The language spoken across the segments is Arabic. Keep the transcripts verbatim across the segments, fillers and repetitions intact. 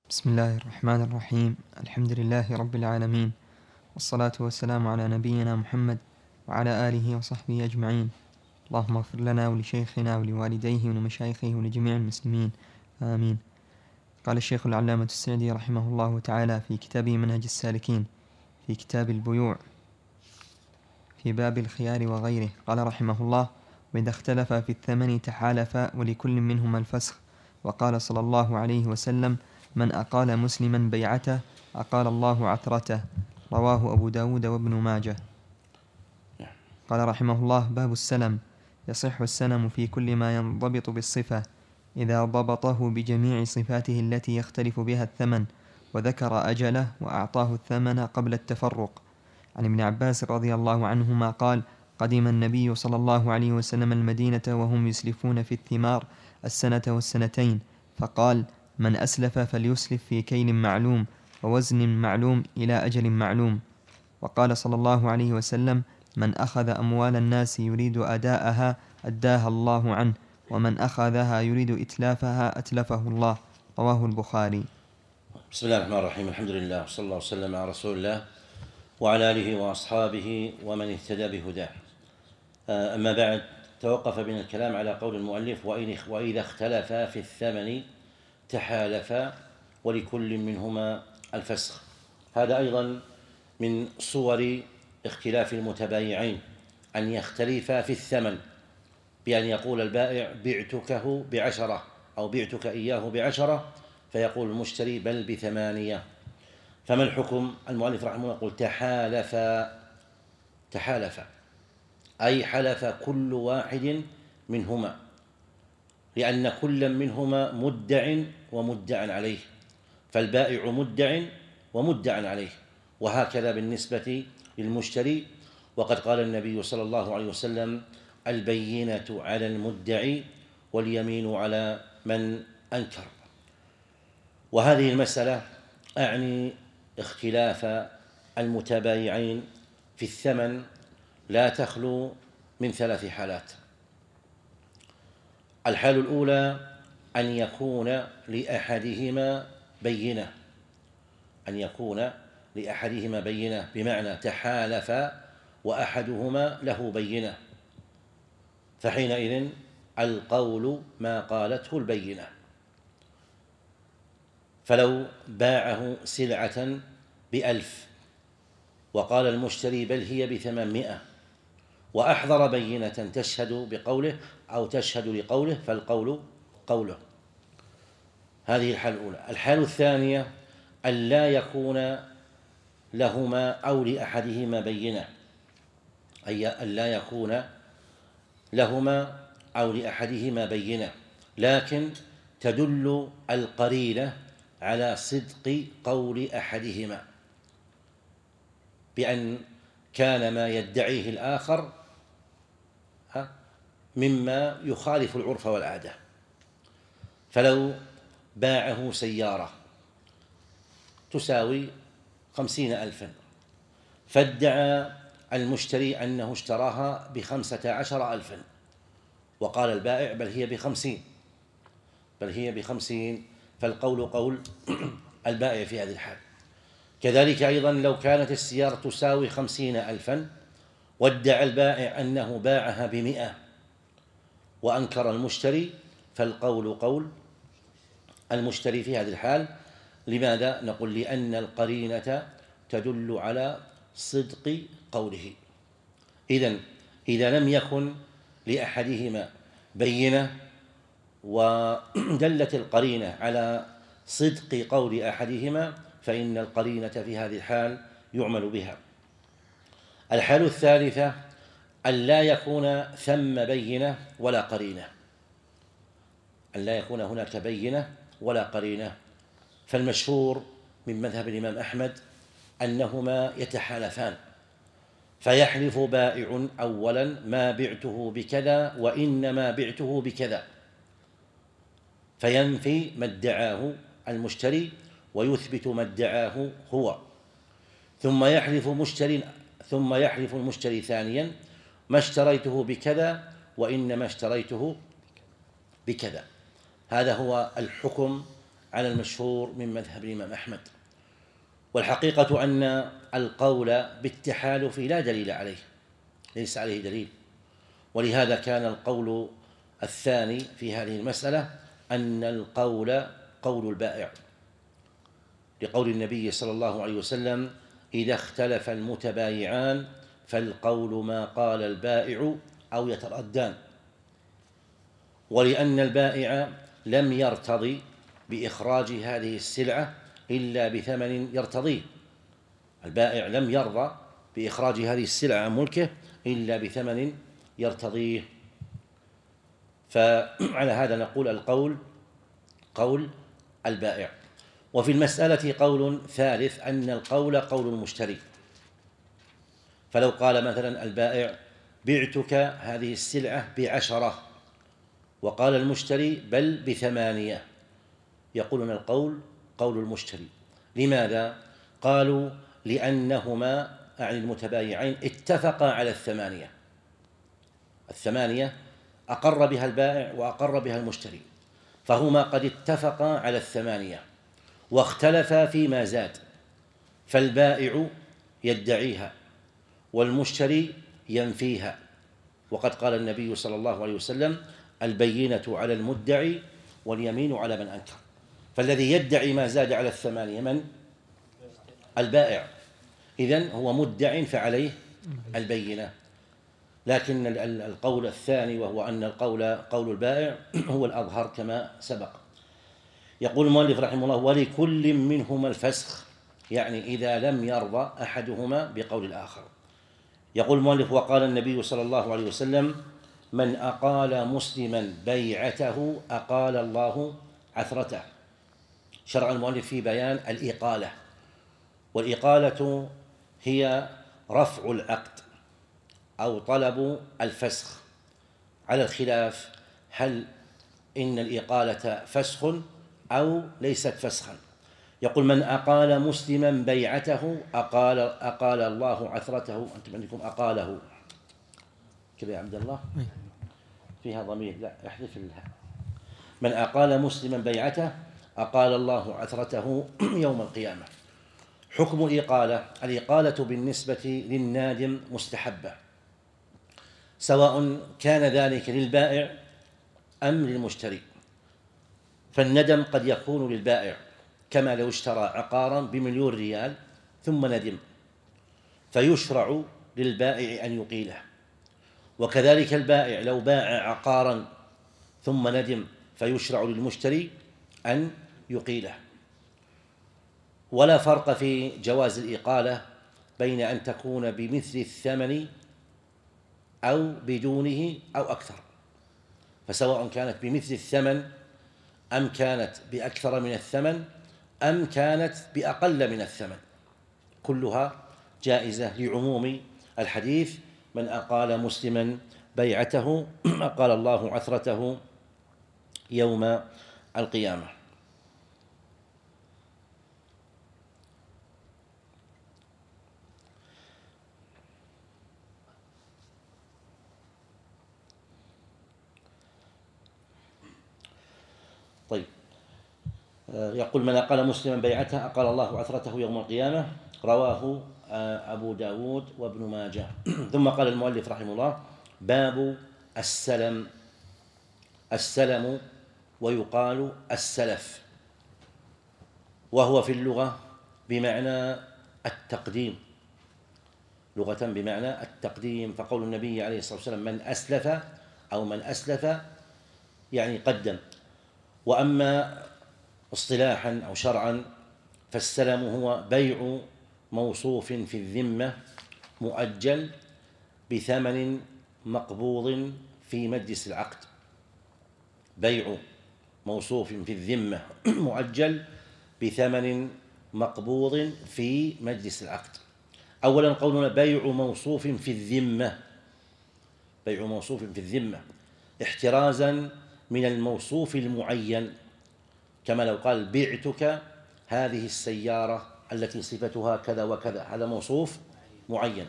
بسم الله الرحمن الرحيم. الحمد لله رب العالمين، والصلاة والسلام على نبينا محمد وعلى آله وصحبه أجمعين. اللهم اغفر لنا ولشيخنا ولوالديه ولمشايخه ولجميع المسلمين، آمين. قال الشيخ العلامة السعدي رحمه الله تعالى في كتابه منهج السالكين في كتاب البيوع في باب الخيار وغيره، قال رحمه الله: وإذا اختلف في الثمن تحالفا ولكل منهما الفسخ. وقال صلى الله عليه وسلم: من أقال مسلما بيعته أقال الله عثرته. رواه أبو داود وابن ماجه. قال رحمه الله: باب السلم. يصح السلم في كل ما ينضبط بالصفة إذا ضبطه بجميع صفاته التي يختلف بها الثمن، وذكر أجله وأعطاه الثمن قبل التفرق. عن ابن عباس رضي الله عنهما قال: قدم النبي صلى الله عليه وسلم المدينة وهم يسلفون في الثمار السنة والسنتين، فقال: من أسلف فليسلف في كيل معلوم ووزن معلوم إلى أجل معلوم. وقال صلى الله عليه وسلم: من أخذ أموال الناس يريد أداءها أداها الله عنه، ومن أخذها يريد إتلافها أتلفه الله. رواه البخاري. بسم الله الرحمن الرحيم. الحمد لله وصلى الله وسلم على رسول الله وعلى آله وأصحابه ومن اهتدى بهداه. أما بعد، توقف بنا الكلام على قول المؤلف: وإذا اختلفا في الثمن تحالفا ولكل منهما الفسخ. هذا أيضا من صور اختلاف المتبايعين، أن يختلفا في الثمن، بأن يقول البائع بعتكه بعشرة أو بعتك إياه بعشرة، فيقول المشتري بل بثمانية. فما الحكم؟ المؤلف رحمه الله يقول: تحالفا. تحالفا أي حلف كل واحد منهما، لأن كل منهما مدع ومدع عليه، فالبائع مدع ومدع عليه، وهكذا بالنسبة للمشتري. وقد قال النبي صلى الله عليه وسلم: البينة على المدعي واليمين على من أنكر. وهذه المسألة أعني اختلاف المتبايعين في الثمن لا تخلو من ثلاث حالات. الحال الأولى أن يكون لأحدهما بينة، أن يكون لأحدهما بينة بمعنى تحالف وأحدهما له بينة، فحينئذ القول ما قالته البينة. فلو باعه سلعة بألف وقال المشتري بل هي بثمانمائة، وأحضر بينة تشهد بقوله أو تشهد لقوله، فالقول قوله. هذه الحالة الأولى. الحالة الثانية أن لا يكون لهما أو لأحدهما بينة، أي أن لا يكون لهما أو لأحدهما بينة، لكن تدل القرينة على صدق قول أحدهما، بأن كان ما يدعيه الآخر مما يخالف العرف والعادة. فلو باعه سيارة تساوي خمسين ألفا، فادعى المشتري أنه اشتراها بخمسة عشر ألفا، وقال البائع بل هي بخمسين بل هي بخمسين فالقول قول البائع في هذه الحال. كذلك أيضا لو كانت السيارة تساوي خمسين ألفا وادعى البائع أنه باعها بمئة وأنكر المشتري، فالقول قول المشتري في هذه الحال. لماذا؟ نقول: لأن القرينة تدل على صدق قوله. إذن إذا لم يكن لأحدهما بينة ودلت القرينة على صدق قول أحدهما، فإن القرينة في هذه الحال يعمل بها. الحالة الثالثة أن لا يكون ثم بينة ولا قرينة، أن لا يكون هناك بينة ولا قرينة. فالمشهور من مذهب الإمام أحمد أنهما يتحالفان، فيحلف بائع أولا: ما بعته بكذا وإنما بعته بكذا، فينفي ما ادعاه المشتري ويثبت ما ادعاه هو، ثم يحلف مشتري ثم يحلف المشتري ثانيا: ما اشتريته بكذا وإنما اشتريته بكذا. هذا هو الحكم على المشهور من مذهب الإمام أحمد. والحقيقة أن القول بالتحالف لا دليل عليه، ليس عليه دليل، ولهذا كان القول الثاني في هذه المسألة أن القول قول البائع، لقول النبي صلى الله عليه وسلم: إذا اختلف المتبايعان فالقول ما قال البائع أو يتردان. ولأن البائع لم يرتضي بإخراج هذه السلعة إلا بثمن يرتضيه، البائع لم يرضى بإخراج هذه السلعة عن ملكه إلا بثمن يرتضيه. فعلى هذا نقول القول قول البائع. وفي المسألة قول ثالث أن القول قول المشتري، فلو قال مثلا البائع: بعتك هذه السلعة بعشرة، وقال المشتري: بل بثمانية، يقولون القول قول المشتري. لماذا؟ قالوا: لأنهما أعني المتبايعين اتفقا على الثمانية، الثمانية أقر بها البائع وأقر بها المشتري، فهما قد اتفقا على الثمانية واختلفا فيما زاد، فالبائع يدعيها والمشتري ينفيها، وقد قال النبي صلى الله عليه وسلم: البينة على المدعي واليمين على من أنكر. فالذي يدعي ما زاد على الثمانية من؟ البائع، إذن هو مدع فعليه البينة. لكن القول الثاني وهو أن القول قول البائع هو الأظهر كما سبق. يقول المؤلف رحمه الله: ولكل منهما الفسخ، يعني إذا لم يرضى أحدهما بقول الآخر. يقول المؤلف: وقال النبي صلى الله عليه وسلم: من أقال مسلما بيعته أقال الله عثرته. شرع المؤلف في بيان الإقالة، والإقالة هي رفع العقد أو طلب الفسخ، على الخلاف هل إن الإقالة فسخ أو ليست فسخا. يقول: من أقال مسلما بيعته أقال, أقال الله عثرته. أنتم عندكم أقاله كذا يا عبد الله، فيها ضمير، لا احذف الها. من أقال مسلما بيعته أقال الله عثرته يوم القيامة. حكم الإقالة: الإقالة بالنسبة للنادم مستحبة، سواء كان ذلك للبائع أم للمشتري. فالندم قد يكون للبائع، كما لو اشترى عقارا بمليون ريال ثم ندم، فيشرع للبائع أن يقيله. وكذلك البائع لو باع عقارا ثم ندم فيشرع للمشتري أن يقيله. ولا فرق في جواز الإقالة بين أن تكون بمثل الثمن أو بدونه أو أكثر، فسواء كانت بمثل الثمن أم كانت بأكثر من الثمن أم كانت بأقل من الثمن، كلها جائزة لعموم الحديث: من أقال مسلما بيعته أقال الله عثرته يوم القيامة. طيب، يقول: من أقال مسلما بيعته أقال الله عثرته يوم القيامة، رواه أبو داود وابن ماجه. ثم قال المؤلف رحمه الله: باب السلم. السلم ويقال السلف، وهو في اللغة بمعنى التقديم، لغة بمعنى التقديم. فقول النبي عليه الصلاة والسلام: من أسلف أو من أسلف يعني قدم. وأما اصطلاحا أو شرعا فالسلم هو بيع موصوف في الذمة مؤجل بثمن مقبوض في مجلس العقد. بيع موصوف في الذمة مؤجل بثمن مقبوض في مجلس العقد. أولا قولنا بيع موصوف في الذمة، بيع موصوف في الذمة احترازا من الموصوف المعين، كما لو قال: بعتك هذه السيارة التي صفتها كذا وكذا، هذا موصوف معين.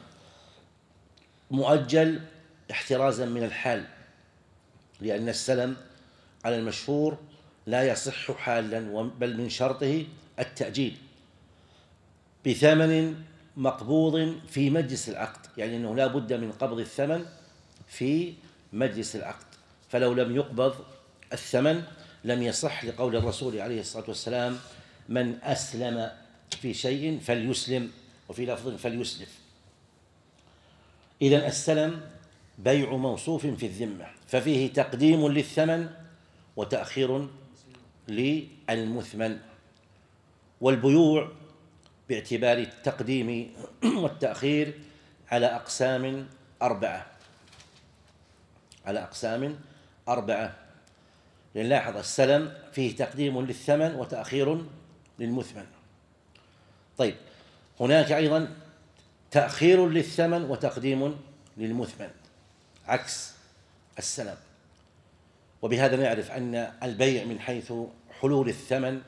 مؤجل احترازا من الحال، لأن السلم على المشهور لا يصح حالا، بل من شرطه التأجيل بثمن مقبوض في مجلس العقد، يعني أنه لا بد من قبض الثمن في مجلس العقد، فلو لم يقبض الثمن لم يصح، لقول الرسول عليه الصلاة والسلام: من أسلم في شيء فليسلم، وفي لفظ فليسلف. إذن السلم بيع موصوف في الذمة، ففيه تقديم للثمن وتأخير للمثمن. والبيوع باعتبار التقديم والتأخير على أقسام أربعة على أقسام أربعة لنلاحظ السلم فيه تقديم للثمن وتأخير للمثمن. طيب، هناك أيضا تأخير للثمن وتقديم للمثمن عكس السلم. وبهذا نعرف أن البيع من حيث حلول الثمن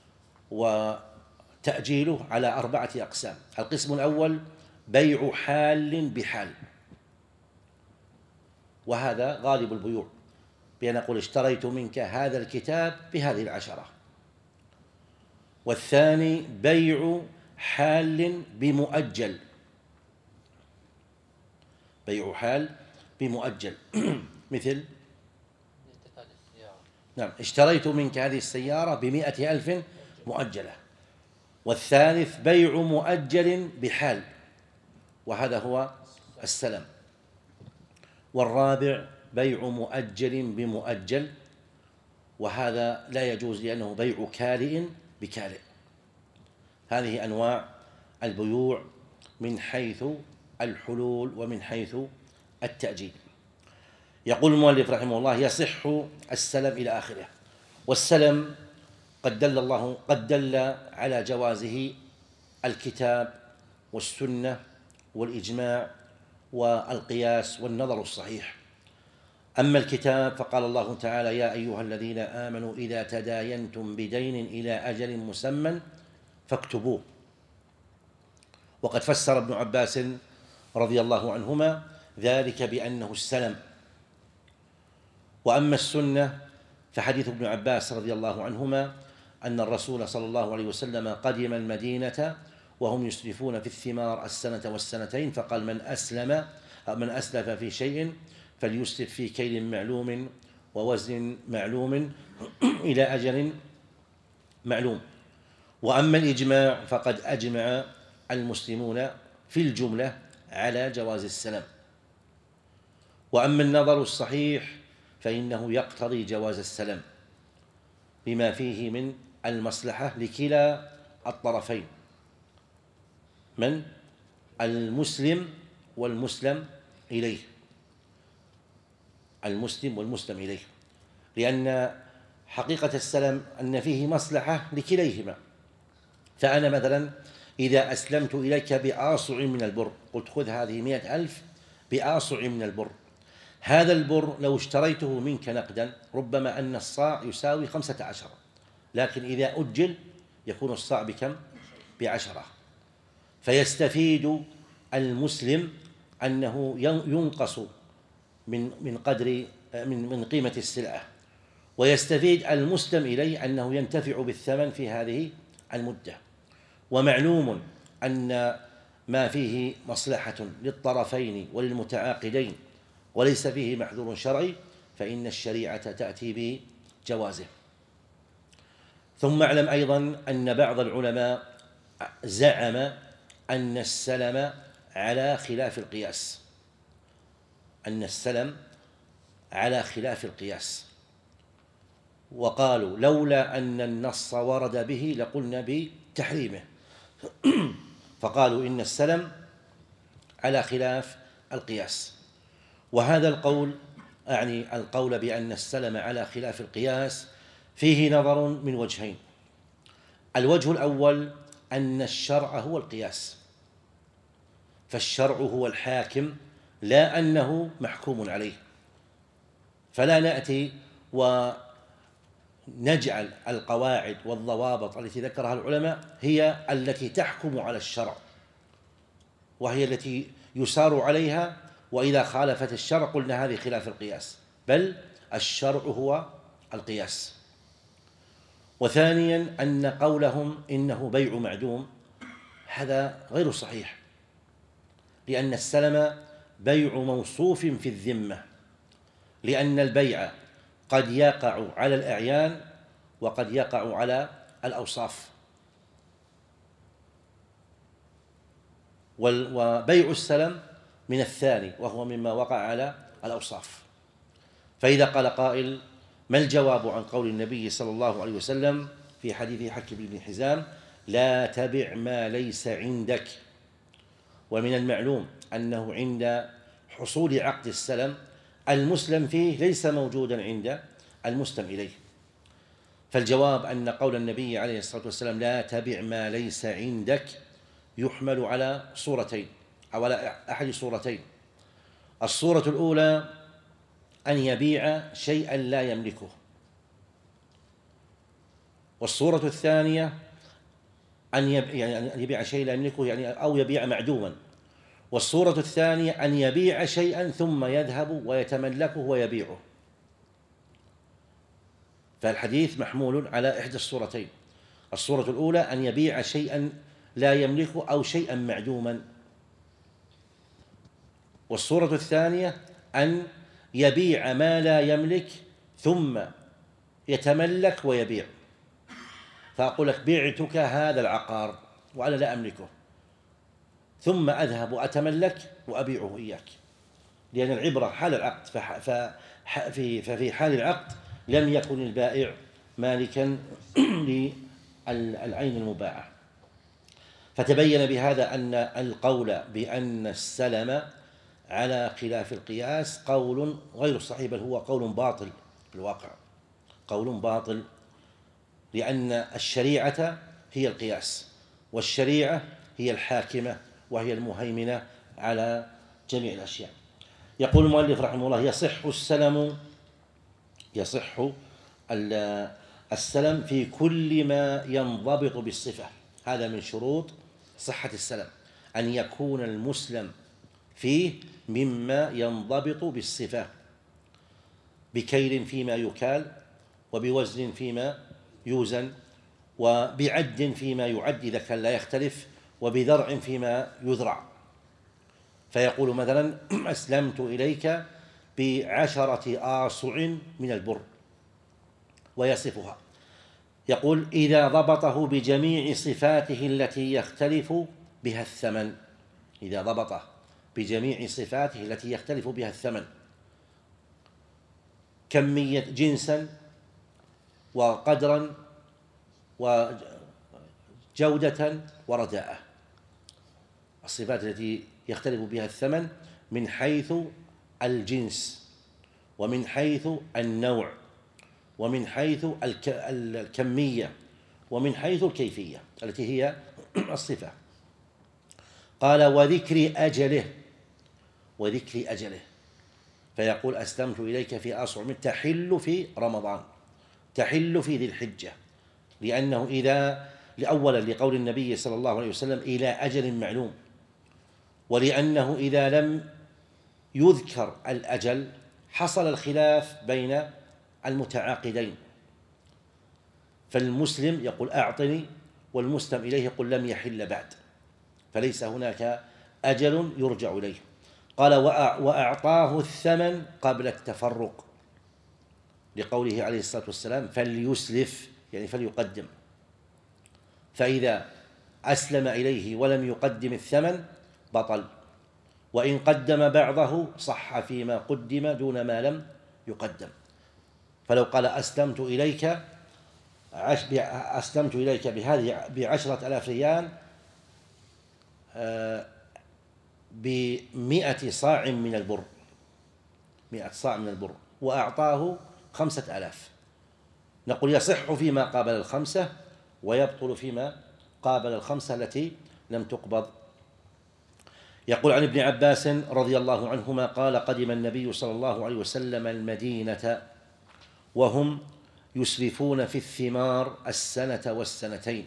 وتأجيله على أربعة أقسام. القسم الأول بيع حال بحال، وهذا غالب البيوع، بأن أقول: اشتريت منك هذا الكتاب بهذه العشرة. والثاني بيع حال بمؤجل، بيع حال بمؤجل مثل: نعم، اشتريت منك هذه السيارة بمائة ألف مؤجلة. والثالث بيع مؤجل بحال، وهذا هو السلم. والرابع بيع مؤجل بمؤجل، وهذا لا يجوز لأنه بيع كالئ بكالئ. هذه أنواع البيوع من حيث الحلول ومن حيث التأجيل. يقول المؤلف رحمه الله: يصح السلم إلى آخره. والسلم قد دل الله قد دل على جوازه الكتاب والسنة والإجماع والقياس والنظر الصحيح. أما الكتاب فقال الله تعالى: يا أيها الذين آمنوا إذا تداينتم بدين إلى أجل مسمى فاكتبوه. وقد فسر ابن عباس رضي الله عنهما ذلك بأنه السلم. وأما السنة فحديث ابن عباس رضي الله عنهما أن الرسول صلى الله عليه وسلم قدم المدينة وهم يسلفون في الثمار السنة والسنتين، فقال: من أسلم من أسلف في شيء فليسلف في كيل معلوم ووزن معلوم إلى أجل معلوم. وأما الإجماع فقد أجمع المسلمون في الجملة على جواز السلم. وأما النظر الصحيح فإنه يقتضي جواز السلم بما فيه من المصلحة لكلا الطرفين، من المسلم والمسلم إليه المسلم والمسلم إليه لأن حقيقة السلم أن فيه مصلحة لكليهما. فأنا مثلا إذا أسلمت إليك بآصع من البر، قلت: خذ هذه مئة ألف بآصع من البر، هذا البر لو اشتريته منك نقدا ربما أن الصاع يساوي خمسة عشر، لكن إذا أجل يكون الصاع بكم؟ بعشرة. فيستفيد المسلم أنه ينقص من من قدر من من قيمة السلعة، ويستفيد المسلم إليه أنه ينتفع بالثمن في هذه المدة. ومعلوم أن ما فيه مصلحة للطرفين وللمتعاقدين وليس فيه محذور شرعي فإن الشريعة تأتي بجوازه. ثم اعلم أيضا أن بعض العلماء زعم أن السلم على خلاف القياس أن السلم على خلاف القياس وقالوا: لولا أن النص ورد به لقلنا بتحريمه. فقالوا إن السلم على خلاف القياس. وهذا القول أعني القول بأن السلم على خلاف القياس فيه نظر من وجهين. الوجه الأول أن الشرع هو القياس، فالشرع هو الحاكم لا أنه محكوم عليه، فلا نأتي ونجعل القواعد والضوابط التي ذكرها العلماء هي التي تحكم على الشرع وهي التي يسار عليها، وإذا خالفت الشرع قلنا هذه خلاف القياس، بل الشرع هو القياس. وثانيا أن قولهم إنه بيع معدوم هذا غير صحيح، لأن السلم بيع موصوف في الذمة، لأن البيع قد يقع على الأعيان وقد يقع على الأوصاف، وبيع السلم من الثاني وهو مما وقع على الأوصاف. فإذا قال قائل: ما الجواب عن قول النبي صلى الله عليه وسلم في حديث حكيم بن حزام: لا تبع ما ليس عندك؟ ومن المعلوم أنه عند حصول عقد السلم المسلم فيه ليس موجودا عند المسلم إليه. فالجواب أن قول النبي عليه الصلاة والسلام لا تبع ما ليس عندك يحمل على صورتين أو على أحد صورتين. الصورة الأولى أن يبيع شيئا لا يملكه، والصورة الثانية أن يبيع شيئا لا يملكه يعني أو يبيع معدوما، والصورة الثانية أن يبيع شيئا ثم يذهب ويتملكه ويبيعه. فالحديث محمول على إحدى الصورتين: الصورة الأولى أن يبيع شيئا لا يملكه أو شيئا معدوما، والصورة الثانية أن يبيع ما لا يملك ثم يتملك ويبيع. فأقول لك: بعتك هذا العقار وأنا لا أملكه، ثم أذهب وأتملك وأبيعه إياك، لأن العبرة حال العقد، ففي حال العقد لم يكن البائع مالكا للعين المباعة. فتبين بهذا أن القول بأن السلم على خلاف القياس قول غير صحيح، بل هو قول باطل في الواقع، قول باطل، لأن الشريعة هي القياس، والشريعة هي الحاكمة وهي المهيمنة على جميع الأشياء. يقول المؤلف رحمه الله: يصح السلم يصح السلم في كل ما ينضبط بالصفة. هذا من شروط صحة السلم، أن يكون المسلم فيه مما ينضبط بالصفة، بكيل فيما يكال، وبوزن فيما يوزن، وبعد فيما يعد إذا كان لا يختلف، وبذرع فيما يذرع. فيقول مثلا: أسلمت إليك بعشرة آصع من البر، ويصفها. يقول: إذا ضبطه بجميع صفاته التي يختلف بها الثمن، إذا ضبطه بجميع صفاته التي يختلف بها الثمن، كمية جنسا وقدرا وجودة ورداءة، الصفات التي يختلف بها الثمن من حيث الجنس ومن حيث النوع ومن حيث الكمية ومن حيث الكيفية التي هي الصفة. قال: وذكر أجله وذكر أجله فيقول: أسلمت إليك في أصع تحل في رمضان، تحل في ذي الحجة، لأنه إذا لأولا لقول النبي صلى الله عليه وسلم إلى أجل معلوم، ولأنه إذا لم يذكر الأجل حصل الخلاف بين المتعاقدين، فالمسلم يقول أعطني والمسلم إليه يقول لم يحل بعد، فليس هناك أجل يرجع إليه. قال: وأعطاه الثمن قبل التفرق، لقوله عليه الصلاة والسلام: فليسلف يعني فليقدم. فإذا أسلم إليه ولم يقدم الثمن بطل، وإن قدم بعضه صح فيما قدم دون ما لم يقدم. فلو قال: أسلمت إليك أسلمت إليك بهذه بعشرة آلاف ريال بمئة صاع من البر، مئة صاع من البر، وأعطاه خمسة آلاف، نقول يصح فيما قابل الخمسة ويبطل فيما قابل الخمسة التي لم تقبض. يقول عن ابن عباس رضي الله عنهما قال: قدم النبي صلى الله عليه وسلم المدينة وهم يسلفون في الثمار السنة والسنتين،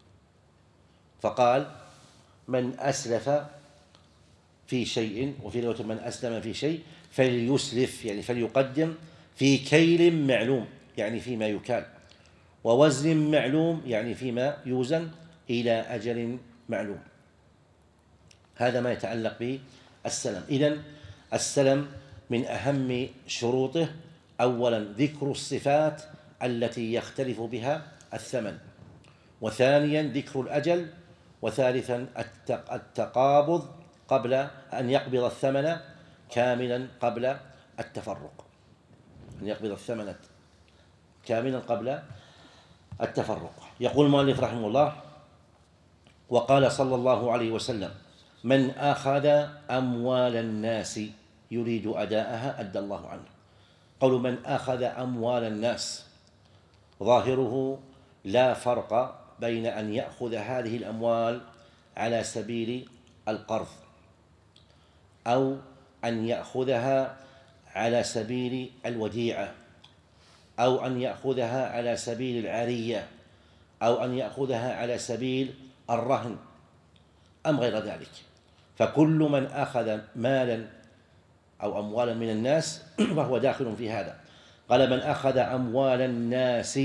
فقال: من أسلف في شيء، وفي رواية من أسلم في شيء فليسلف يعني فليقدم في كيل معلوم يعني فيما يكال، ووزن معلوم يعني فيما يوزن إلى أجل معلوم. هذا ما يتعلق بالسلم. إذن السلم من أهم شروطه أولا ذكر الصفات التي يختلف بها الثمن، وثانيا ذكر الأجل، وثالثا التقابض قبل أن يقبض الثمن كاملا قبل التفرق، أن يقبض الثمن كاملا قبل التفرق. يقول المؤلف رحمه الله: وقال صلى الله عليه وسلم: من أخذ أموال الناس يريد أداءها أدى الله عنه. قول من أخذ أموال الناس ظاهره لا فرق بين أن يأخذ هذه الأموال على سبيل القرض أو أن يأخذها على سبيل الوديعة أو أن يأخذها على سبيل العارية أو أن يأخذها على سبيل الرهن أم غير ذلك. فكل من أخذ مالا أو أموالا من الناس فهو داخل في هذا. قال: من أخذ أموال الناس،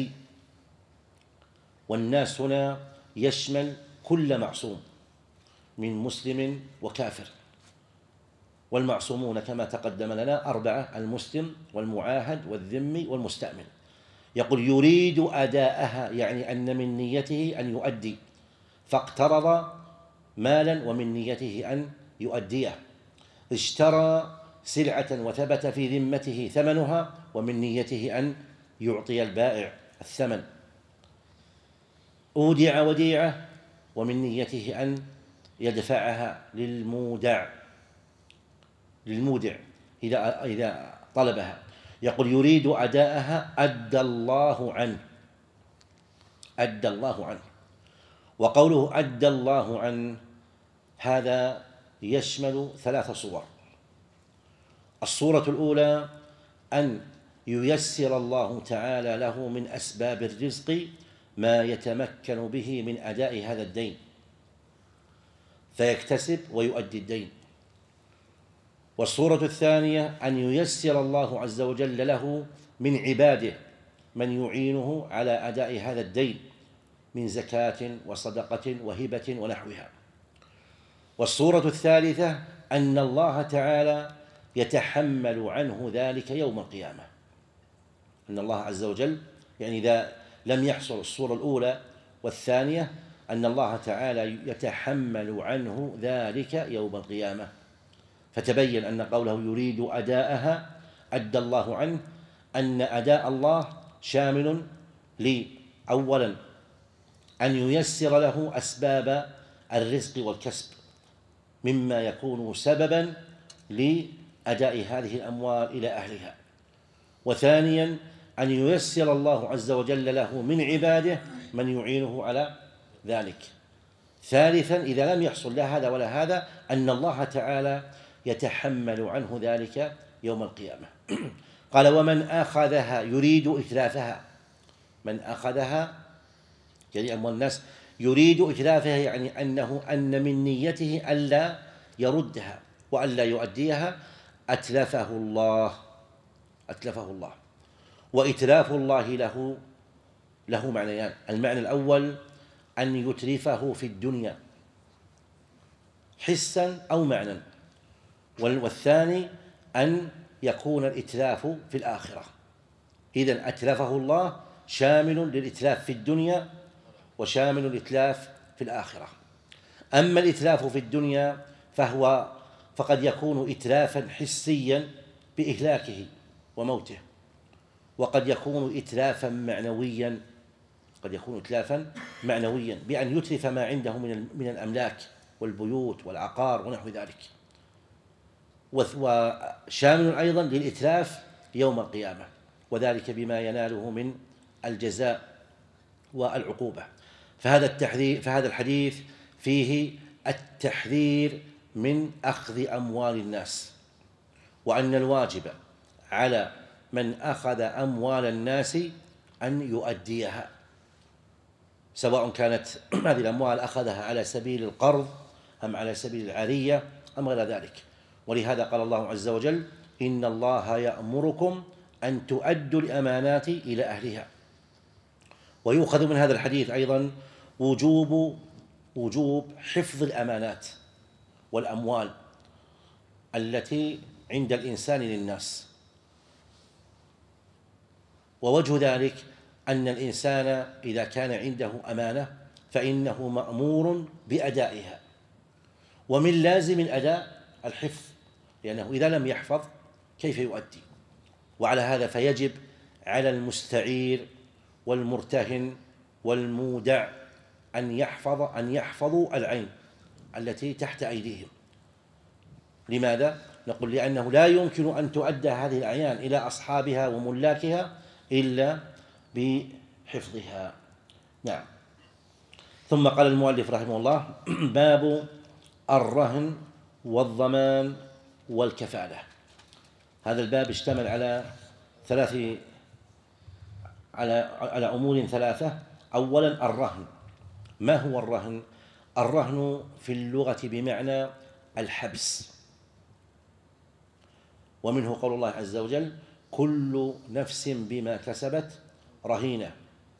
والناس هنا يشمل كل معصوم من مسلم وكافر، والمعصومون كما تقدم لنا أربعة: المسلم والمعاهد والذمي والمستأمن. يقول: يريد أداءها، يعني أن من نيته أن يؤدي، فاقترض مالا ومن نيته أن يؤديه. اشترى سلعة وثبت في ذمته ثمنها ومن نيته أن يعطي البائع الثمن. أودع وديعة ومن نيته أن يدفعها للمودع للمودع إذا إذا طلبها. يقول: يريد أداءها أدى الله عنه، أدى الله عنه. وقوله أدى الله عنه هذا يشمل ثلاث صور. الصورة الأولى أن ييسر الله تعالى له من أسباب الرزق ما يتمكن به من أداء هذا الدين، فيكتسب ويؤدي الدين. والصورة الثانية أن ييسر الله عز وجل له من عباده من يعينه على أداء هذا الدين من زكاة وصدقة وهبة ونحوها. والصورة الثالثة أن الله تعالى يتحمل عنه ذلك يوم القيامة، أن الله عز وجل، يعني إذا لم يحصل الصورة الأولى والثانية، أن الله تعالى يتحمل عنه ذلك يوم القيامة. فتبين أن قوله يريد أداءها أدى الله عنه، أن أداء الله شامل لأولا أن ييسر له أسباب الرزق والكسب مما يكون سببا لأداء هذه الأموال إلى أهلها، وثانيا أن ييسر الله عز وجل له من عباده من يعينه على ذلك، ثالثا إذا لم يحصل لا هذا ولا هذا أن الله تعالى يتحمل عنه ذلك يوم القيامة. قال: ومن أخذها يريد إتلافها، من أخذها يعني أموال الناس يريد إتلافها، يعني أنه أن من نيته ألا يردها وألا يؤديها، أتلفه الله، أتلفه الله. وإتلاف الله له له معنيان: المعنى الأول أن يتلفه في الدنيا حسا أو معنى، والثاني أن يكون الإتلاف في الآخرة. إذن أتلفه الله شامل للإتلاف في الدنيا وشامل الإتلاف في الآخرة. أما الإتلاف في الدنيا فهو فقد يكون إتلافا حسيا بإهلاكه وموته، وقد يكون إتلافا معنويا قد يكون إتلافا معنويا بأن يتلف ما عنده من من الأملاك والبيوت والعقار ونحو ذلك، وشامل أيضا للإتلاف يوم القيامة، وذلك بما يناله من الجزاء والعقوبة. فهذا التحذير فهذا الحديث فيه التحذير من أخذ أموال الناس، وأن الواجب على من أخذ أموال الناس أن يؤديها، سواء كانت هذه الأموال أخذها على سبيل القرض أم على سبيل العارية أم غير ذلك. ولهذا قال الله عز وجل: إن الله يأمركم أن تؤدوا الأمانات إلى أهلها. ويؤخذ من هذا الحديث أيضا وجوب وجوب حفظ الأمانات والأموال التي عند الإنسان للناس. ووجه ذلك أن الإنسان إذا كان عنده أمانة فإنه مأمور بأدائها، ومن لازم الأداء الحفظ، لأنه إذا لم يحفظ كيف يؤدي؟ وعلى هذا فيجب على المستعير والمرتهن والمودع أن يحفظ أن يحفظوا العين التي تحت أيديهم. لماذا؟ نقول لأنه لا يمكن أن تؤدى هذه الأعيان إلى أصحابها وملاكها إلا بحفظها. نعم. ثم قال المؤلف رحمه الله: باب الرهن والضمان والكفالة. هذا الباب اشتمل على ثلاث على على أمور ثلاثة. أولا الرهن. ما هو الرهن؟ الرهن في اللغة بمعنى الحبس، ومنه قول الله عز وجل: كل نفس بما كسبت رهينة.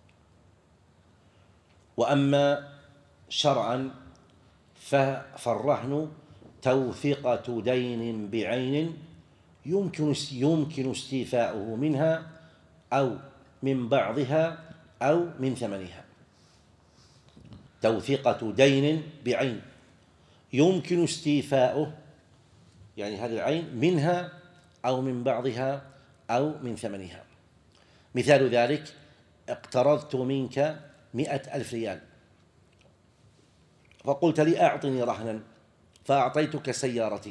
وأما شرعا فالرهن توثيقة دين بعين يمكن يمكن استيفاؤه منها أو من بعضها أو من ثمنها. توثيقة دين بعين يمكن استيفاؤه، يعني هذه العين، منها أو من بعضها أو من ثمنها. مثال ذلك: اقترضت منك مئة ألف ريال، فقلت لي أعطني رهنا، فأعطيتك سيارتي.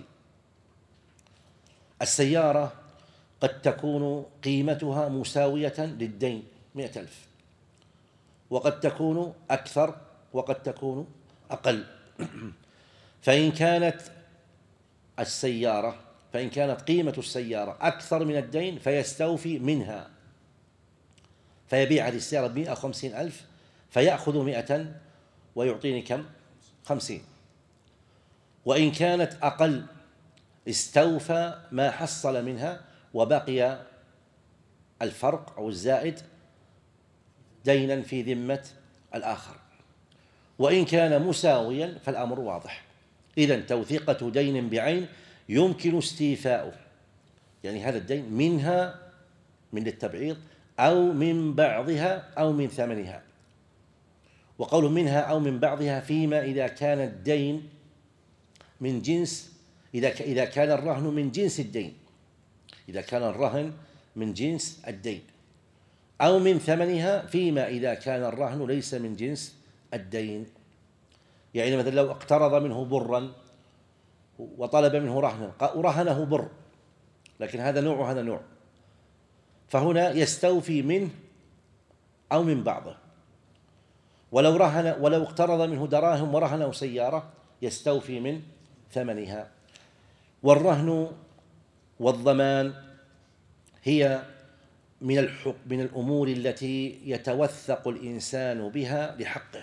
السيارة قد تكون قيمتها مساوية للدين مئة ألف، وقد تكون أكثر وقد تكون أقل. فإن كانت السيارة فإن كانت قيمة السيارة أكثر من الدين فيستوفي منها، فيبيع هذه السيارة بمئة وخمسين ألف، فيأخذ مئة ويعطيني كم؟ خمسين. وإن كانت أقل استوفى ما حصل منها وبقي الفرق أو الزائد دينا في ذمة الآخر. وإن كان مساويا فالأمر واضح. إذن توثيقة دين بعين يمكن استيفاؤه، يعني هذا الدين منها من التبعيض أو من بعضها أو من ثمنها. وقول منها أو من بعضها فيما إذا كان الدين من جنس إذا إذا كان الرهن من جنس الدين إذا كان الرهن من جنس الدين، أو من ثمنها فيما إذا كان الرهن ليس من جنس الدين. يعني مثلا لو اقترض منه برا وطلب منه رهنا ورهنه بر، لكن هذا نوع وهذا نوع، فهنا يستوفي منه أو من بعضه. ولو رهن ولو اقترض منه دراهم ورهنه سيارة يستوفي من ثمنها. والرهن والضمان هي من الحق من الأمور التي يتوثق الإنسان بها لحقه.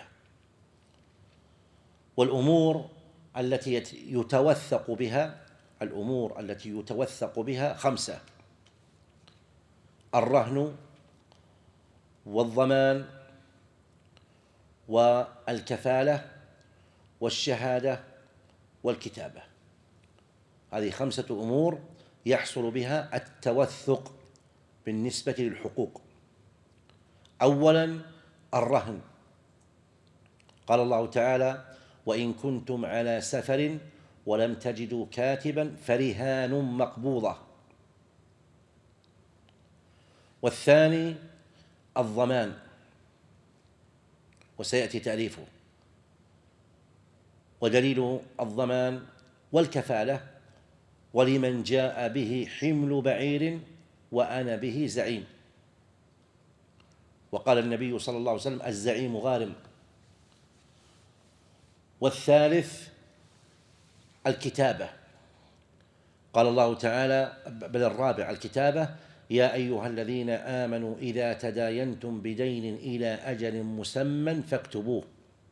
والأمور التي يتوثق بها الأمور التي يتوثق بها خمسة: الرهن والضمان والكفالة والشهادة والكتابة. هذه خمسة أمور يحصل بها التوثق بالنسبة للحقوق. أولا الرهن. قال الله تعالى: وإن كنتم على سفر ولم تجدوا كاتبا فرهان مقبوضة. والثاني الضمان، وسيأتي تعريفه. ودليل الضمان والكفالة: ولمن جاء به حمل بعير وأنا به زعيم. وقال النبي صلى الله عليه وسلم: الزعيم غارم. والثالث الكتابة. قال الله تعالى بل الرابع الكتابة: يا أيها الذين آمنوا إذا تداينتم بدين إلى أجل مسمى فاكتبوه.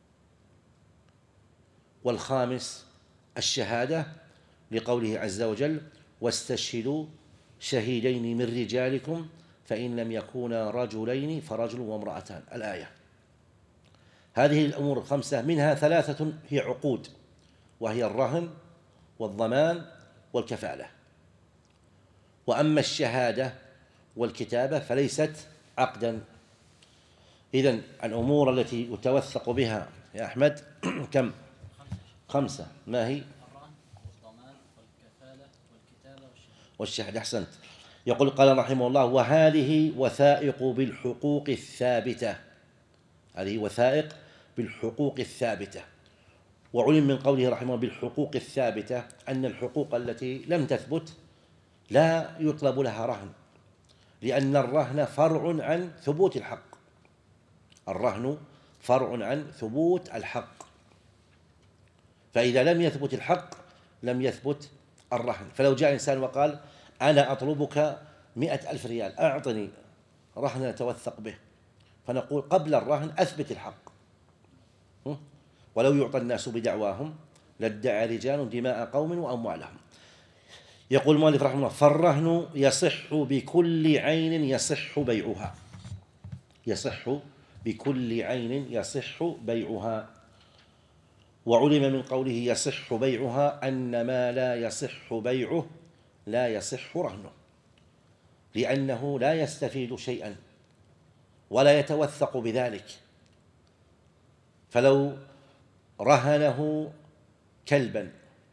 والخامس الشهادة، لقوله عز وجل: واستشهدوا شهيدين من رجالكم فإن لم يكونا رجلين فرجل وامرأتان، الآية. هذه الأمور الخمسة منها ثلاثة هي عقود، وهي الرهن والضمان والكفالة. وأما الشهادة والكتابة فليست عقدا. إذن الأمور التي يتوثق بها يا أحمد كم؟ خمسة. ما هي؟ الرهن والضمان والكفالة والكتابة والشهادة. والشهادة، أحسنت. يقول قال رحمه الله: وهذه وثائق بالحقوق الثابتة. هذه وثائق بالحقوق الثابتة. وعلم من قوله رحمه الله بالحقوق الثابتة أن الحقوق التي لم تثبت لا يطلب لها رهن، لأن الرهن فرع عن ثبوت الحق. الرهن فرع عن ثبوت الحق، فإذا لم يثبت الحق لم يثبت الرهن. فلو جاء إنسان وقال: أنا أطلبك مئة ألف ريال، أعطني رهن نتوثق به، فنقول قبل الرهن أثبت الحق. ولو يعطى الناس بدعواهم لادعى رجال دماء قوم وأموالهم. يقول المؤلف رحمه الله: فالرهن يصح بكل عين يصح بيعها. يصح بكل عين يصح بيعها. وعلم من قوله يصح بيعها أن ما لا يصح بيعه لا يصح رهنه، لأنه لا يستفيد شيئا ولا يتوثق بذلك. فلو رهنه كلبا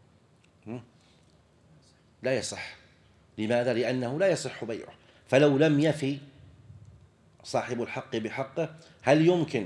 لا يصح. لماذا؟ لأنه لا يصح بيعه. فلو لم يفي صاحب الحق بحقه، هل يمكن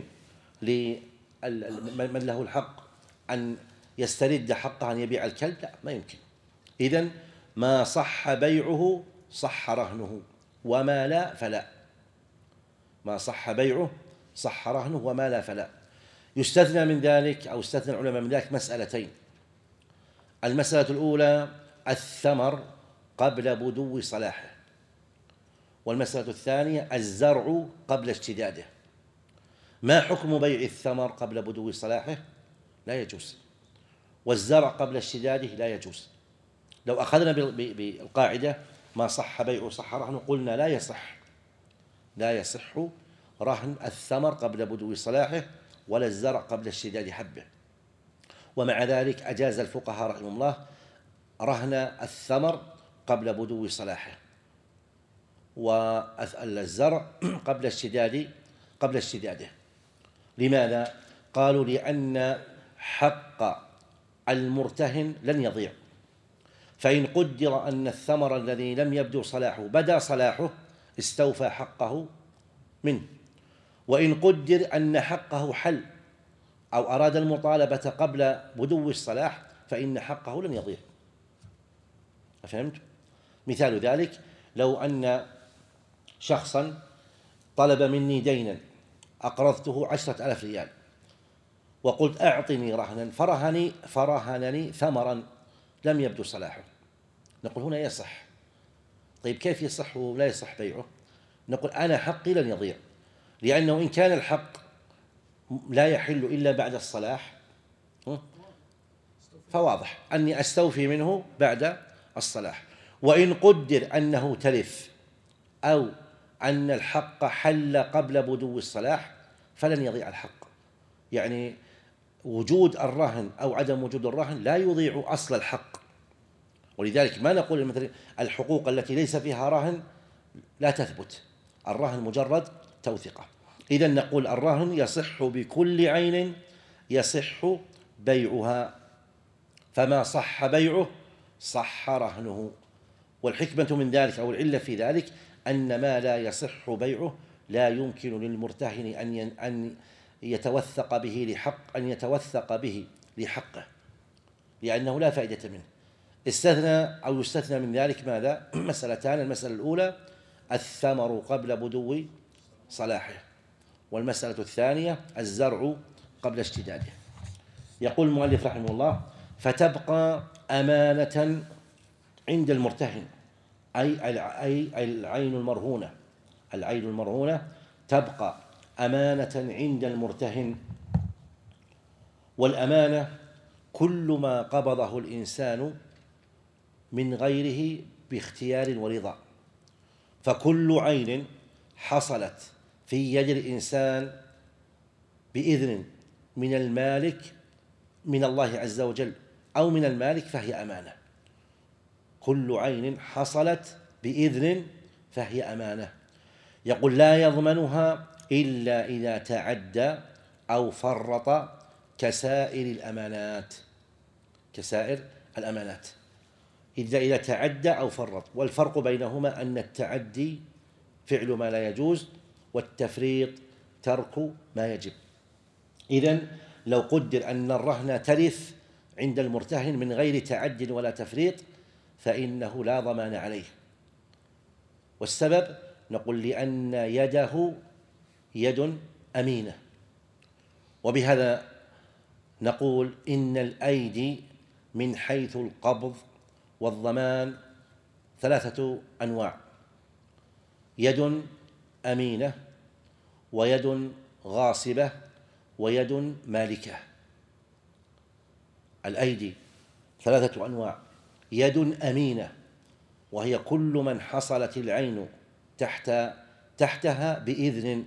لمن له الحق أن يسترد حقه أن يبيع الكلب؟ لا، ما يمكن. إذن ما صح بيعه صح رهنه، وما لا فلا. ما صح بيعه صح رهنه، وما لا فلا. يستثنى من ذلك، أو استثنى العلماء من ذلك مسألتين. المسألة الأولى الثمر قبل بدو صلاحه، والمسألة الثانية الزرع قبل اشتداده. ما حكم بيع الثمر قبل بدو صلاحه؟ لا يجوز. والزرع قبل اشتداده لا يجوز. لو أخذنا بالقاعدة ما صح بيعه صح رهنه، قلنا لا يصح لا يصح رهن الثمر قبل بدو صلاحه ولا الزرع قبل اشتداد حبه. ومع ذلك أجاز الفقهاء رحمهم الله رهن الثمر قبل بدو صلاحه والزرع قبل اشتداد قبل اشتداده. لماذا؟ قالوا لأن حق المرتهن لن يضيع. فإن قدر أن الثمر الذي لم يبدو صلاحه بدا صلاحه استوفى حقه منه، وإن قدر أن حقه حل أو أراد المطالبة قبل بدو الصلاح فإن حقه لن يضيع. فهمت؟ مثال ذلك لو أن شخصا طلب مني دينا أقرضته عشرة آلاف ريال وقلت أعطني رهنا فرهني فرهنني ثمرا لم يبدو صلاحه، نقول هنا يصح. طيب كيف يصح ولا يصح بيعه؟ نقول أنا حقي لن يضيع، لأنه إن كان الحق لا يحل إلا بعد الصلاح فواضح أني أستوفي منه بعد الصلاح. وإن قدر أنه تلف أو أن الحق حل قبل بدو الصلاح فلن يضيع الحق. يعني وجود الرهن أو عدم وجود الرهن لا يضيع أصل الحق. ولذلك ما نقول مثلا الحقوق التي ليس فيها رهن لا تثبت، الرهن مجرد توثيقة. إذن نقول الرهن يصح بكل عين يصح بيعها، فما صح بيعه صح رهنه. والحكمة من ذلك أو العلة في ذلك أن ما لا يصح بيعه لا يمكن للمرتهن أن أن يتوثق به لحق أن يتوثق به لحقه، لأنه لا فائدة منه. استثنى أو يستثنى من ذلك ماذا؟ مسألتان. المسألة الأولى الثمر قبل بدو صلاحه، والمسألة الثانية الزرع قبل اشتداده. يقول المؤلف رحمه الله: فتبقى أمانة عند المرتهن، أي أي العين المرهونة. العين المرهونة تبقى أمانة عند المرتهن. والأمانة كل ما قبضه الإنسان من غيره باختيار ورضا. فكل عين حصلت في يد الإنسان بإذن من المالك من الله عز وجل أو من المالك فهي أمانة. كل عين حصلت بإذن فهي أمانة. يقول لا يضمنها إلا إذا تعدى أو فرط كسائر الأمانات. كسائر الأمانات إذا إذا تعدى أو فرط. والفرق بينهما أن التعدي فعل ما لا يجوز، والتفريط ترك ما يجب. إذن لو قدر أن الرهن ترث عند المرتهن من غير تعد ولا تفريط فإنه لا ضمان عليه. والسبب نقول لأن يده يد أمينة. وبهذا نقول إن الأيدي من حيث القبض والضمان ثلاثة أنواع: يد أمينة، ويد غاصبة، ويد مالكة. الأيدي ثلاثة أنواع: يد أمينة وهي كل من حصلت العين تحت تحتها بإذن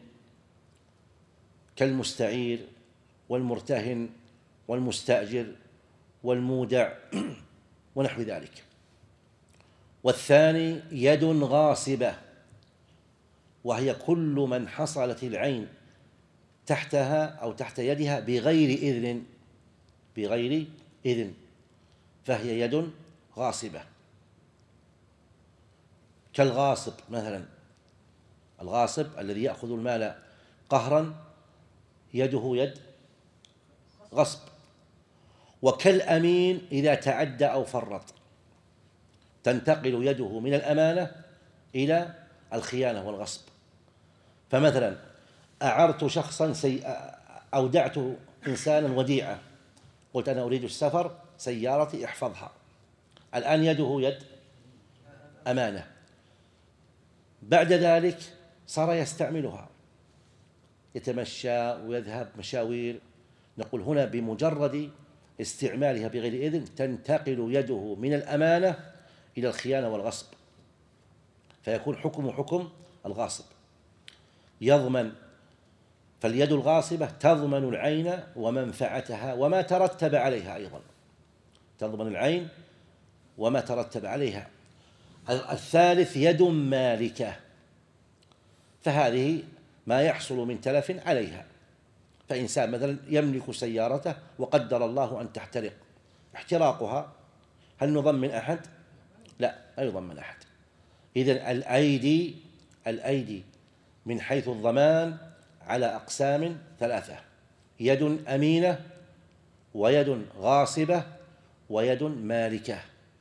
كالمستعير والمرتهن والمستأجر والمودع ونحو ذلك. والثاني يد غاصبة وهي كل من حصلت العين تحتها أو تحت يدها بغير إذن بغير إذن فهي يد غاصبة. كالغاصب مثلا، الغاصب الذي يأخذ المال قهرا يده يد غصب. وكالأمين إذا تعدى أو فرط تنتقل يده من الأمانة إلى الخيانة والغصب. فمثلا أعرت شخصا سي... أودعت إنسانا وديعة، قلت أنا أريد السفر، سيارتي احفظها. الآن يده يد أمانة. بعد ذلك صار يستعملها، يتمشى ويذهب مشاوير. نقول هنا بمجرد استعمالها بغير إذن تنتقل يده من الأمانة إلى الخيانة والغصب، فيكون حكم حكم الغاصب. يضمن، فاليد الغاصبة تضمن العين ومنفعتها وما ترتب عليها، أيضا تضمن العين وما ترتب عليها. الثالث يد مالكة، فهذه ما يحصل من تلف عليها. فإنسان مثلا يملك سيارته وقدر الله أن تحترق، احتراقها هل نضمن أحد؟ لا، لا يضمن أحد. إذن الأيدي الأيدي من حيث الضمان على أقسام ثلاثة: يد أمينة، ويد غاصبة، ويد مالكة.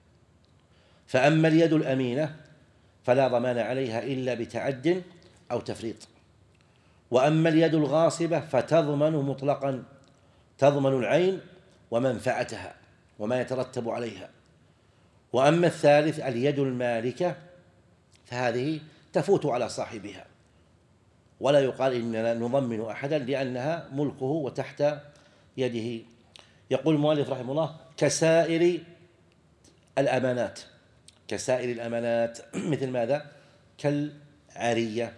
فأما اليد الأمينة فلا ضمان عليها إلا بتعد أو تفريط. وأما اليد الغاصبة فتضمن مطلقا، تضمن العين ومنفعتها وما يترتب عليها. وأما الثالث اليد المالكة فهذه تفوت على صاحبها، ولا يقال إننا نضمن أحدا لأنها ملكه وتحت يده. يقول المؤلف رحمه الله: كسائر الأمانات. كسائر الأمانات مثل ماذا؟ كالعارية،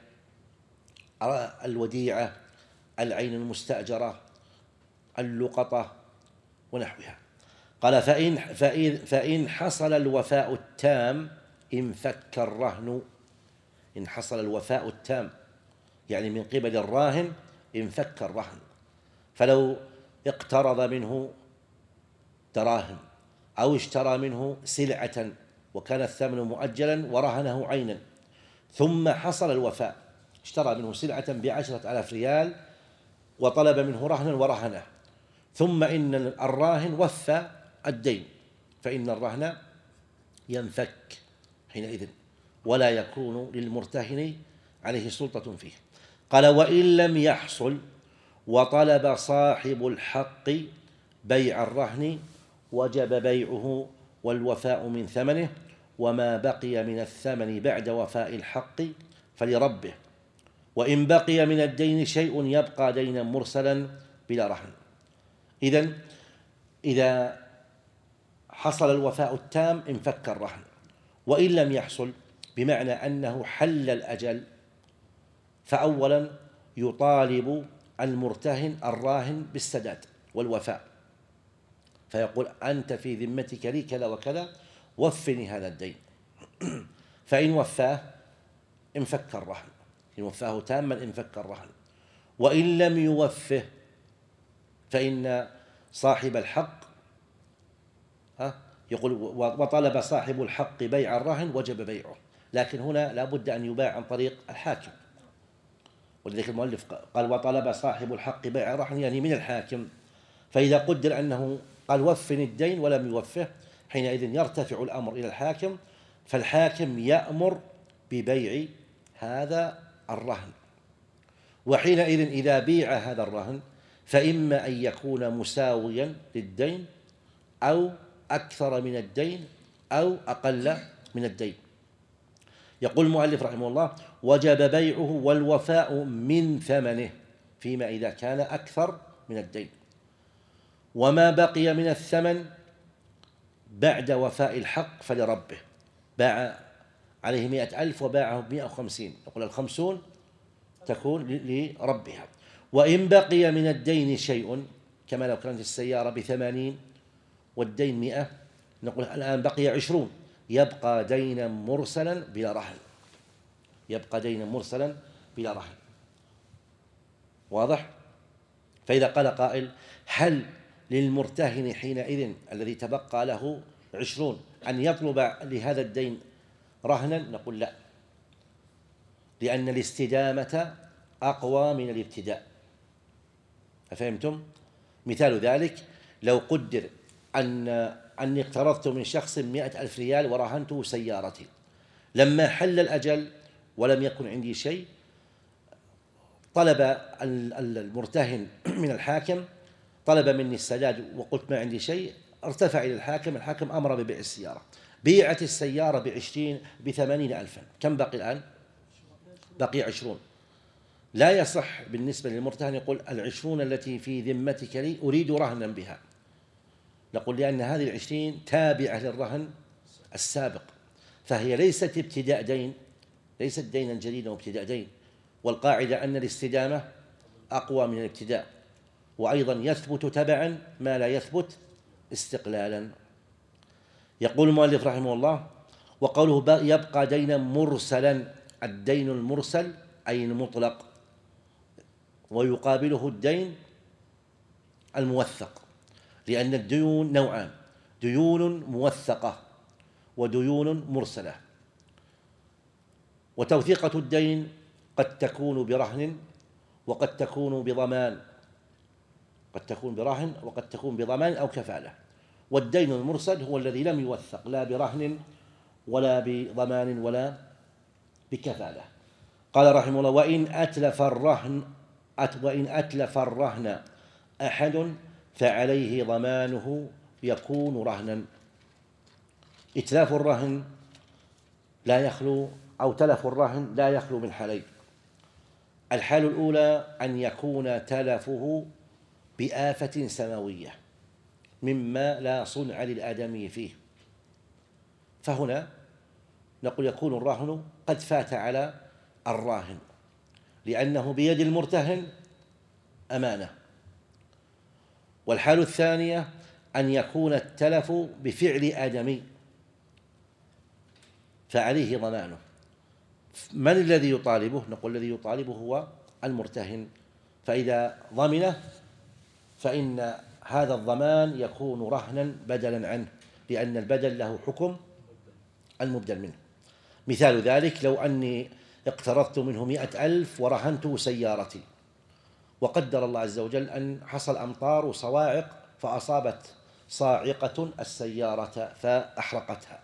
الوديعة، العين المستأجرة، اللقطة ونحوها. قال: فإن, فإن, فإن حصل الوفاء التام انفك الرهن. إن حصل الوفاء التام يعني من قبل الراهن انفك الرهن. فلو اقترض منه دراهم أو اشترى منه سلعة وكان الثمن مؤجلا ورهنه عينا، ثم حصل الوفاء، اشترى منه سلعة بعشرة آلاف ريال وطلب منه رهنا ورهنه، ثم إن الراهن وفى الدين، فإن الرهن ينفك حينئذ ولا يكون للمرتهن عليه سلطة فيه. قال: وإن لم يحصل وطلب صاحب الحق بيع الرهن وجب بيعه والوفاء من ثمنه، وما بقي من الثمن بعد وفاء الحق فلربه، وإن بقي من الدين شيء يبقى دينا مرسلا بلا رهن. إذن إذا حصل الوفاء التام انفك الرهن، وإن لم يحصل بمعنى أنه حل الأجل، فأولا يطالب المرتهن الراهن بالسداد والوفاء، فيقول أنت في ذمتك لي كذا وكذا، وفني هذا الدين. فإن وفاه انفك الرهن، إن وفاه تاما انفك الرهن. وإن لم يوفه فإن صاحب الحق ها يقول وطلب صاحب الحق بيع الرهن وجب بيعه، لكن هنا لا بد أن يباع عن طريق الحاكم. ولذلك المؤلف قال وطلب صاحب الحق بيع الرهن، يعني من الحاكم. فإذا قدر أنه قال وفن الدين ولم يوفه، حينئذ يرتفع الأمر إلى الحاكم، فالحاكم يأمر ببيع هذا الرهن. وحينئذ إذا بيع هذا الرهن فإما أن يكون مساويا للدين أو أكثر من الدين أو أقل من الدين. يقول المؤلف رحمه الله وجب بيعه والوفاء من ثمنه فيما إذا كان أكثر من الدين. وما بقي من الثمن بعد وفاء الحق فلربه، باع عليه مئة ألف وباعه بمئة وخمسين، نقول الخمسون تكون لربها. وإن بقي من الدين شيء كما لو كانت السيارة بثمانين والدين مئة، نقول الآن بقي عشرون، يبقى دينا مرسلا بلا رهن، يبقى دينا مرسلا بلا رهن. واضح؟ فإذا قال قائل هل للمرتهن حينئذ الذي تبقى له عشرون أن يطلب لهذا الدين رهنا؟ نقول لا، لأن الاستدامة أقوى من الابتداء. أفهمتم؟ مثال ذلك لو قدر أن أني اقترضت من شخص مئة ألف ريال ورهنته سيارتي، لما حل الأجل ولم يكن عندي شيء طلب المرتهن من الحاكم، طلب مني السداد وقلت ما عندي شيء، ارتفع إلى الحاكم، الحاكم أمر ببيع السيارة، بيعت السيارة بعشرين بثمانين ألفا، كم بقي الآن؟ بقي عشرون. لا يصح بالنسبة للمرتهن يقول العشرون التي في ذمتك لي أريد رهنا بها، نقول لأن هذه العشرين تابعة للرهن السابق، فهي ليست ابتداء دين، ليست دينا جديدا وابتداء دين. والقاعدة أن الاستدامة أقوى من الابتداء، وأيضا يثبت تبعا ما لا يثبت استقلالا. يقول المؤلف رحمه الله وقوله يبقى دينا مرسلا، الدين المرسل أي المطلق، ويقابله الدين الموثق، لأن الديون نوعان، ديون موثقة وديون مرسلة. وتوثيقة الدين قد تكون برهن وقد تكون بضمان، قد تكون برهن وقد تكون بضمان أو كفالة. والدين المرسل هو الذي لم يوثق لا برهن ولا بضمان ولا بكفالة. قال رحمه الله وإن أتلف الرهن وإن أتلف الرهن أحد فعليه ضمانه يكون رهنا. إتلاف الرهن لا يخلو أو تلف الرهن لا يخلو من حالين. الحال الأولى أن يكون تلفه بآفة سماوية مما لا صنع للآدمي فيه، فهنا نقول يكون الرهن قد فات على الراهن لأنه بيد المرتهن أمانة. والحال الثانية أن يكون التلف بفعل آدمي فعليه ضمانه. من الذي يطالبه؟ نقول الذي يطالبه هو المرتهن، فإذا ضمنه فإن هذا الضمان يكون رهنا بدلا عنه، لأن البدل له حكم المبدل منه. مثال ذلك لو أني اقترضت منه مئة ألف ورهنته سيارتي، وقدر الله عز وجل أن حصل أمطار وصواعق فأصابت صاعقة السيارة فأحرقتها،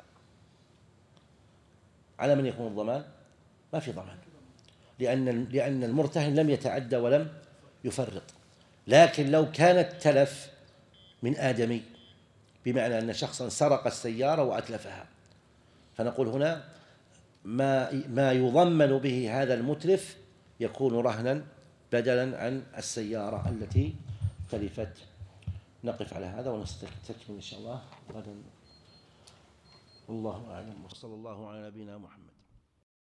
على من يكون الضمان؟ ما في ضمان، لأن لأن المرتهن لم يتعدى ولم يفرط. لكن لو كان التلف من آدمي بمعنى أن شخصا سرق السيارة وأتلفها، فنقول هنا ما ما يضمن به هذا المتلف يكون رهنا بدلا عن السيارة التي تلفت. نقف على هذا ونستكمل إن شاء الله غدا. والله أعلم، وصلى الله على نبينا محمد.